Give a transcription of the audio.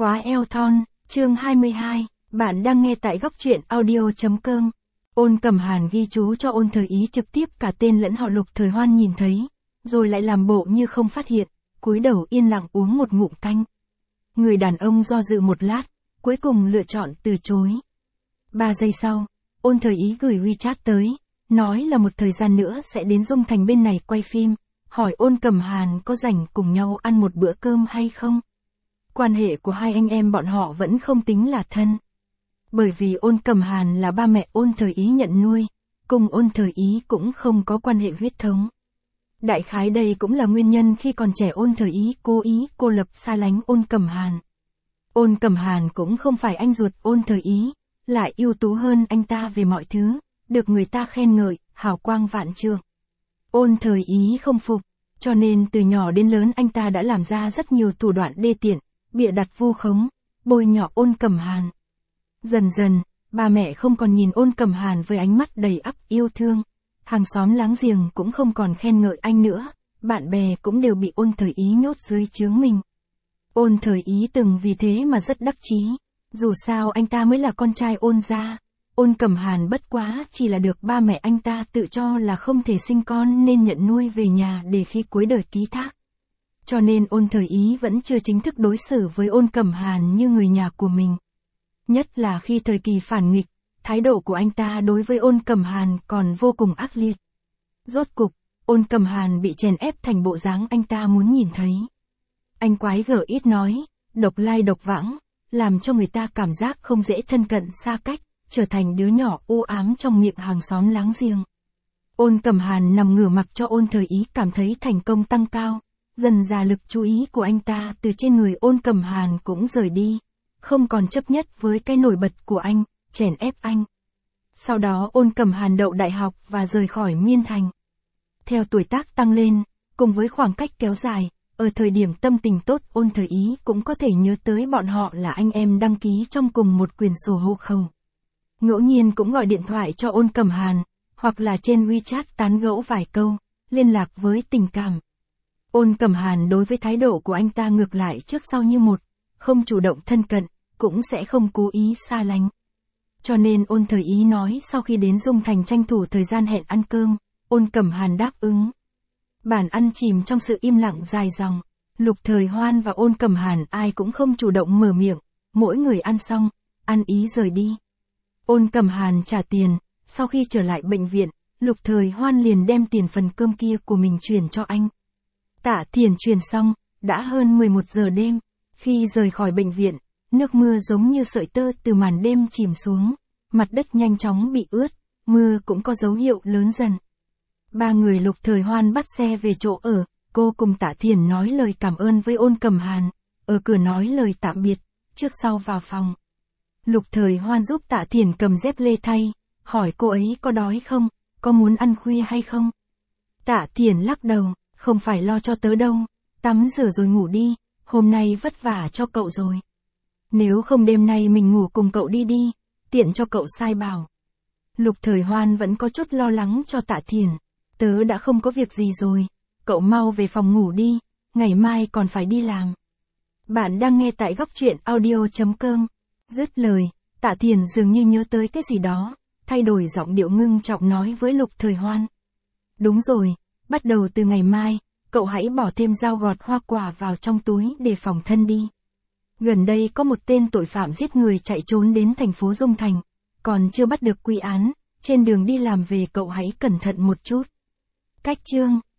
Khóa eo thon, chương 22, bạn đang nghe tại góc truyện audio.com. Ôn Cẩm Hàn ghi chú cho Ôn Thời Ý trực tiếp cả tên lẫn họ Lục Thời Hoan nhìn thấy, rồi lại làm bộ như không phát hiện, cúi đầu yên lặng uống một ngụm canh. Người đàn ông do dự một lát, cuối cùng lựa chọn từ chối. 3 giây sau, Ôn Thời Ý gửi WeChat tới, nói là một thời gian nữa sẽ đến Dung Thành bên này quay phim, hỏi Ôn Cẩm Hàn có rảnh cùng nhau ăn một bữa cơm hay không. Quan hệ của hai anh em bọn họ vẫn không tính là thân. Bởi vì Ôn Cẩm Hàn là ba mẹ Ôn Thời Ý nhận nuôi, cùng Ôn Thời Ý cũng không có quan hệ huyết thống. Đại khái đây cũng là nguyên nhân khi còn trẻ Ôn Thời Ý cố ý cô lập xa lánh Ôn Cẩm Hàn. Ôn Cẩm Hàn cũng không phải anh ruột Ôn Thời Ý, lại ưu tú hơn anh ta về mọi thứ, được người ta khen ngợi, hào quang vạn trượng. Ôn Thời Ý không phục, cho nên từ nhỏ đến lớn anh ta đã làm ra rất nhiều thủ đoạn đê tiện, bịa đặt vu khống, bôi nhọ Ôn Cẩm Hàn. Dần dần, ba mẹ không còn nhìn Ôn Cẩm Hàn với ánh mắt đầy ắp yêu thương, hàng xóm láng giềng cũng không còn khen ngợi anh nữa, bạn bè cũng đều bị Ôn Thời Ý nhốt dưới trướng mình. Ôn Thời Ý từng vì thế mà rất đắc chí, dù sao anh ta mới là con trai Ôn gia, Ôn Cẩm Hàn bất quá chỉ là được ba mẹ anh ta tự cho là không thể sinh con nên nhận nuôi về nhà để khi cuối đời ký thác. Cho nên Ôn Thời Ý vẫn chưa chính thức đối xử với Ôn Cẩm Hàn như người nhà của mình. Nhất là khi thời kỳ phản nghịch, thái độ của anh ta đối với Ôn Cẩm Hàn còn vô cùng ác liệt. Rốt cục, Ôn Cẩm Hàn bị chèn ép thành bộ dáng anh ta muốn nhìn thấy. Anh quái gở ít nói, độc lai độc vãng, làm cho người ta cảm giác không dễ thân cận xa cách, trở thành đứa nhỏ u ám trong miệng hàng xóm láng giềng. Ôn Cẩm Hàn nằm ngửa mặc cho Ôn Thời Ý cảm thấy thành công tăng cao, dần dà lực chú ý của anh ta từ trên người Ôn Cẩm Hàn cũng rời đi, không còn chấp nhất với cái nổi bật của anh, chèn ép anh. Sau đó Ôn Cẩm Hàn đậu đại học và rời khỏi Miên Thành. Theo tuổi tác tăng lên, cùng với khoảng cách kéo dài, ở thời điểm tâm tình tốt Ôn Thời Ý cũng có thể nhớ tới bọn họ là anh em đăng ký trong cùng một quyển sổ hộ khẩu. Ngẫu nhiên cũng gọi điện thoại cho Ôn Cẩm Hàn, hoặc là trên WeChat tán gẫu vài câu, liên lạc với tình cảm. Ôn Cẩm Hàn đối với thái độ của anh ta ngược lại trước sau như một, không chủ động thân cận, cũng sẽ không cố ý xa lánh. Cho nên Ôn Thời Ý nói sau khi đến Dung Thành tranh thủ thời gian hẹn ăn cơm, Ôn Cẩm Hàn đáp ứng. Bàn ăn chìm trong sự im lặng dài dòng, Lục Thời Hoan và Ôn Cẩm Hàn ai cũng không chủ động mở miệng, mỗi người ăn xong, ăn ý rời đi. Ôn Cẩm Hàn trả tiền, sau khi trở lại bệnh viện, Lục Thời Hoan liền đem tiền phần cơm kia của mình chuyển cho anh. Tạ Thiền chuyển xong, đã hơn 11 giờ đêm, khi rời khỏi bệnh viện, nước mưa giống như sợi tơ từ màn đêm chìm xuống, mặt đất nhanh chóng bị ướt, mưa cũng có dấu hiệu lớn dần. Ba người Lục Thời Hoan bắt xe về chỗ ở, cô cùng Tạ Thiền nói lời cảm ơn với Ôn Cẩm Hàn, ở cửa nói lời tạm biệt, trước sau vào phòng. Lục Thời Hoan giúp Tạ Thiền cầm dép lê thay, hỏi cô ấy có đói không, có muốn ăn khuya hay không. Tạ Thiền lắc đầu, không phải lo cho tớ đâu, tắm rửa rồi ngủ đi, hôm nay vất vả cho cậu rồi. Nếu không đêm nay mình ngủ cùng cậu đi, tiện cho cậu sai bảo. Lục Thời Hoan vẫn có chút lo lắng cho Tạ Thiền, tớ đã không có việc gì rồi, cậu mau về phòng ngủ đi, ngày mai còn phải đi làm. Bạn đang nghe tại góc truyện audio.com. Dứt lời, Tạ Thiền dường như nhớ tới cái gì đó, thay đổi giọng điệu ngưng trọng nói với Lục Thời Hoan. Đúng rồi, bắt đầu từ ngày mai, cậu hãy bỏ thêm dao gọt hoa quả vào trong túi để phòng thân đi. Gần đây có một tên tội phạm giết người chạy trốn đến thành phố Dung Thành, còn chưa bắt được quy án, trên đường đi làm về cậu hãy cẩn thận một chút. Cách chương